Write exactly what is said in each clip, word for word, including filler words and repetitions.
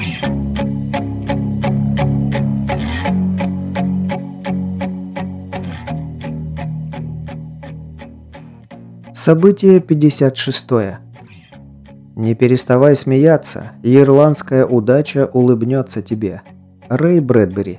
Событие пятьдесят шестое. Не переставай смеяться, и ирландская удача улыбнется тебе. Рэй Брэдбери.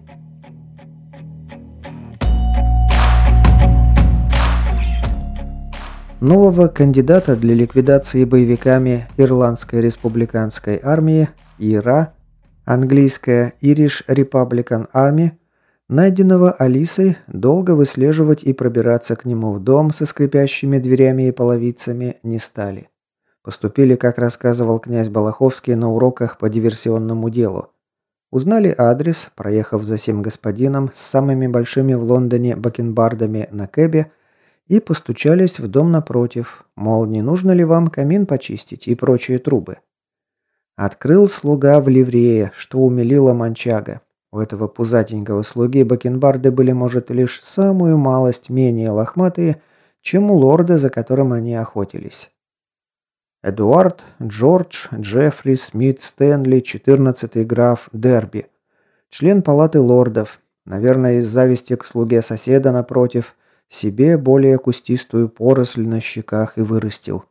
Нового кандидата для ликвидации боевиками Ирландской республиканской армии ИРА, английская Irish Republican Army, найденного Алисой, долго выслеживать и пробираться к нему в дом со скрипящими дверями и половицами не стали. Поступили, как рассказывал князь Балаховский на уроках по диверсионному делу. Узнали адрес, проехав за сим господином с самыми большими в Лондоне бакенбардами на кэбе, и постучались в дом напротив, мол, не нужно ли вам камин почистить и прочие трубы. Открыл слуга в ливрее, что умилило манчага. У этого пузатенького слуги бакенбарды были, может, лишь самую малость менее лохматые, чем у лорда, за которым они охотились. Эдуард, Джордж, Джеффри, Смит, Стэнли, четырнадцатый граф Дерби. Член палаты лордов. Наверное, из зависти к слуге соседа напротив, себе более кустистую поросль на щеках и вырастил.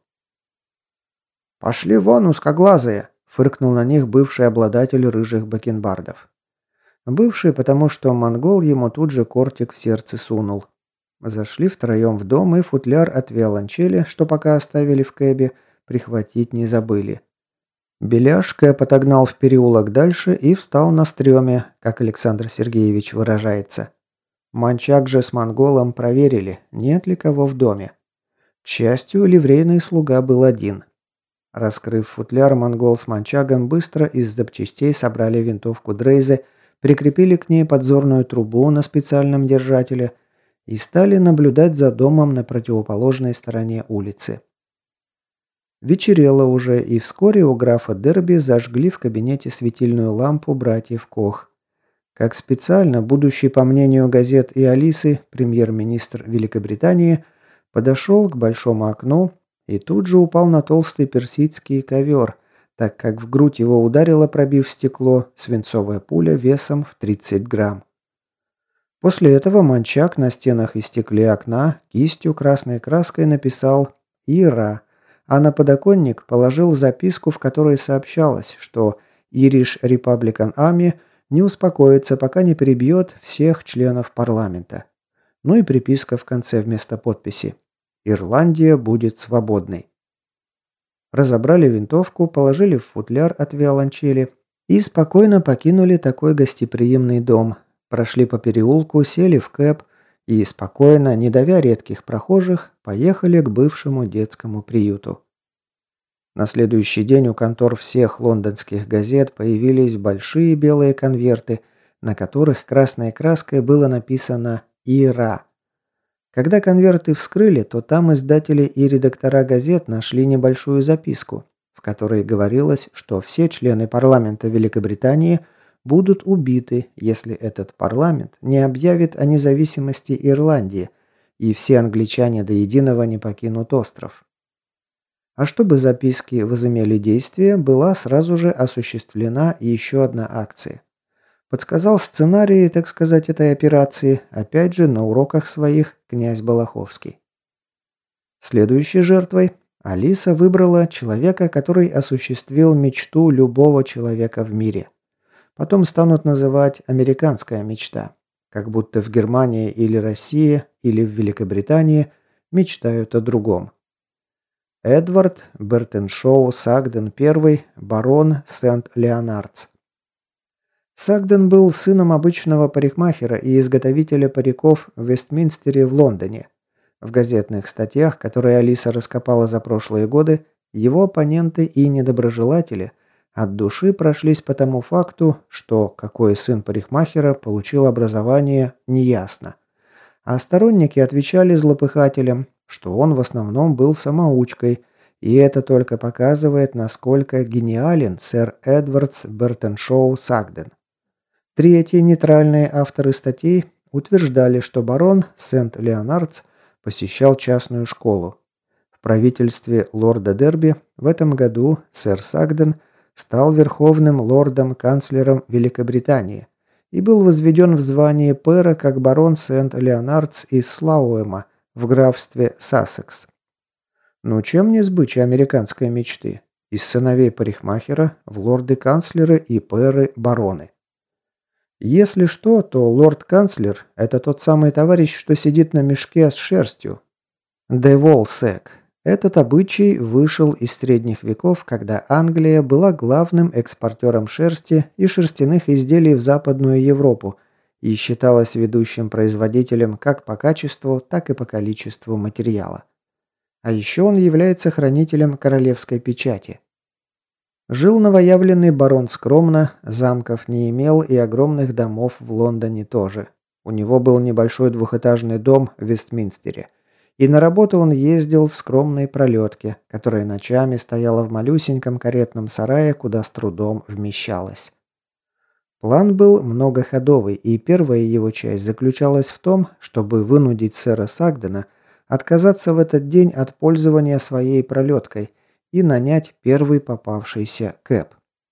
«Пошли вон, узкоглазые!» – фыркнул на них бывший обладатель рыжих бакенбардов. Бывший, потому что монгол ему тут же кортик в сердце сунул. Зашли втроем в дом, и футляр от виолончели, что пока оставили в кэбе, прихватить не забыли. Беляш Кэп отогнал в переулок дальше и встал на стреме, как Александр Сергеевич выражается. Манчак же с монголом проверили, нет ли кого в доме. К счастью, ливрейный слуга был один. Раскрыв футляр, монгол с манчагом быстро из запчастей собрали винтовку Дрейзе, прикрепили к ней подзорную трубу на специальном держателе и стали наблюдать за домом на противоположной стороне улицы. Вечерело уже, и вскоре у графа Дерби зажгли в кабинете светильную лампу братьев Кох. Как специально будущий, по мнению газет и Алисы, премьер-министр Великобритании подошел к большому окну и тут же упал на толстый персидский ковер, так как в грудь его ударила, пробив стекло, свинцовая пуля весом в тридцать грамм. После этого манчак на стенах и стекле окна кистью красной краской написал «Ира», а на подоконник положил записку, в которой сообщалось, что Irish Republican Army не успокоится, пока не перебьет всех членов парламента. Ну и приписка в конце вместо подписи «Ирландия будет свободной». Разобрали винтовку, положили в футляр от виолончели и спокойно покинули такой гостеприимный дом. Прошли по переулку, сели в кэб и спокойно, не давя редких прохожих, поехали к бывшему детскому приюту. На следующий день у контор всех лондонских газет появились большие белые конверты, на которых красной краской было написано «Ира». Когда конверты вскрыли, то там издатели и редактора газет нашли небольшую записку, в которой говорилось, что все члены парламента Великобритании будут убиты, если этот парламент не объявит о независимости Ирландии, и все англичане до единого не покинут остров. А чтобы записки возымели действие, была сразу же осуществлена еще одна акция. Подсказал сценарий, так сказать, этой операции, опять же на уроках своих, князь Балаховский. Следующей жертвой Алиса выбрала человека, который осуществил мечту любого человека в мире. Потом станут называть «американская мечта», как будто в Германии или России или в Великобритании мечтают о другом. Эдвард Бертеншоу Сагден I, барон Сент-Леонардс. Сагден был сыном обычного парикмахера и изготовителя париков в Вестминстере в Лондоне. В газетных статьях, которые Алиса раскопала за прошлые годы, его оппоненты и недоброжелатели от души прошлись по тому факту, что какой сын парикмахера получил образование, неясно. А сторонники отвечали злопыхателям, что он в основном был самоучкой, и это только показывает, насколько гениален сэр Эдвардс Бертеншоу Сагден. Третьи нейтральные авторы статей утверждали, что барон Сент-Леонардс посещал частную школу. В правительстве лорда Дерби в этом году сэр Сагден стал верховным лордом-канцлером Великобритании и был возведен в звание пэра как барон Сент-Леонардс из Слауэма в графстве Сассекс. Ну чем не сбыча американской мечты? Из сыновей парикмахера в лорды-канцлеры и пэры-бароны. Если что, то лорд-канцлер – это тот самый товарищ, что сидит на мешке с шерстью. Деволсек. Этот обычай вышел из средних веков, когда Англия была главным экспортером шерсти и шерстяных изделий в Западную Европу и считалась ведущим производителем как по качеству, так и по количеству материала. А еще он является хранителем королевской печати. Жил новоявленный барон скромно, замков не имел и огромных домов в Лондоне тоже. У него был небольшой двухэтажный дом в Вестминстере. И на работу он ездил в скромной пролетке, которая ночами стояла в малюсеньком каретном сарае, куда с трудом вмещалась. План был многоходовый, и первая его часть заключалась в том, чтобы вынудить сэра Сагдена отказаться в этот день от пользования своей пролеткой и нанять первый попавшийся кэб.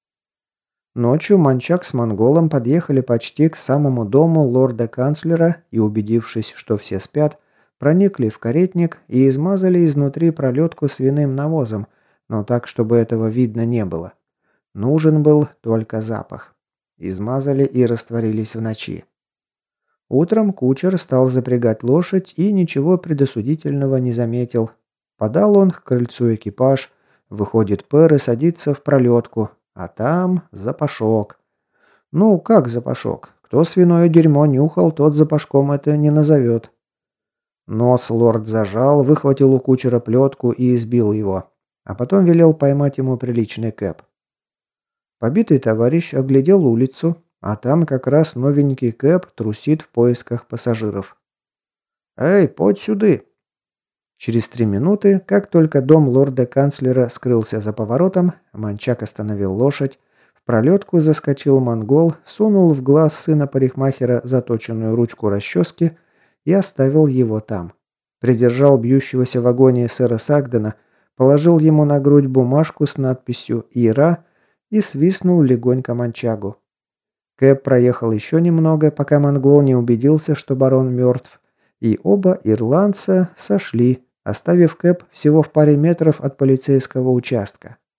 Ночью Манчак с монголом подъехали почти к самому дому лорда-канцлера и, убедившись, что все спят, проникли в каретник и измазали изнутри пролетку свиным навозом, но так, чтобы этого видно не было. Нужен был только запах. Измазали и растворились в ночи. Утром кучер стал запрягать лошадь и ничего предосудительного не заметил. Подал он к крыльцу экипаж, выходит пэр и садится в пролетку, а там запашок. Ну, как запашок? Кто свиное дерьмо нюхал, тот запашком это не назовет. Нос лорд зажал, выхватил у кучера плетку и избил его, а потом велел поймать ему приличный кэб. Побитый товарищ оглядел улицу, а там как раз новенький кэб трусит в поисках пассажиров. «Эй, подь сюды!» Через три минуты, как только дом лорда-канцлера скрылся за поворотом, Манчак остановил лошадь, в пролетку заскочил монгол, сунул в глаз сына парикмахера заточенную ручку расчески и оставил его там. Придержал бьющегося в агонии сэра Сагдена, положил ему на грудь бумажку с надписью «Ира» и свистнул легонько Манчагу. Кэб проехал еще немного, пока монгол не убедился, что барон мертв, и оба ирландца сошли, оставив кэб всего в паре метров от полицейского участка.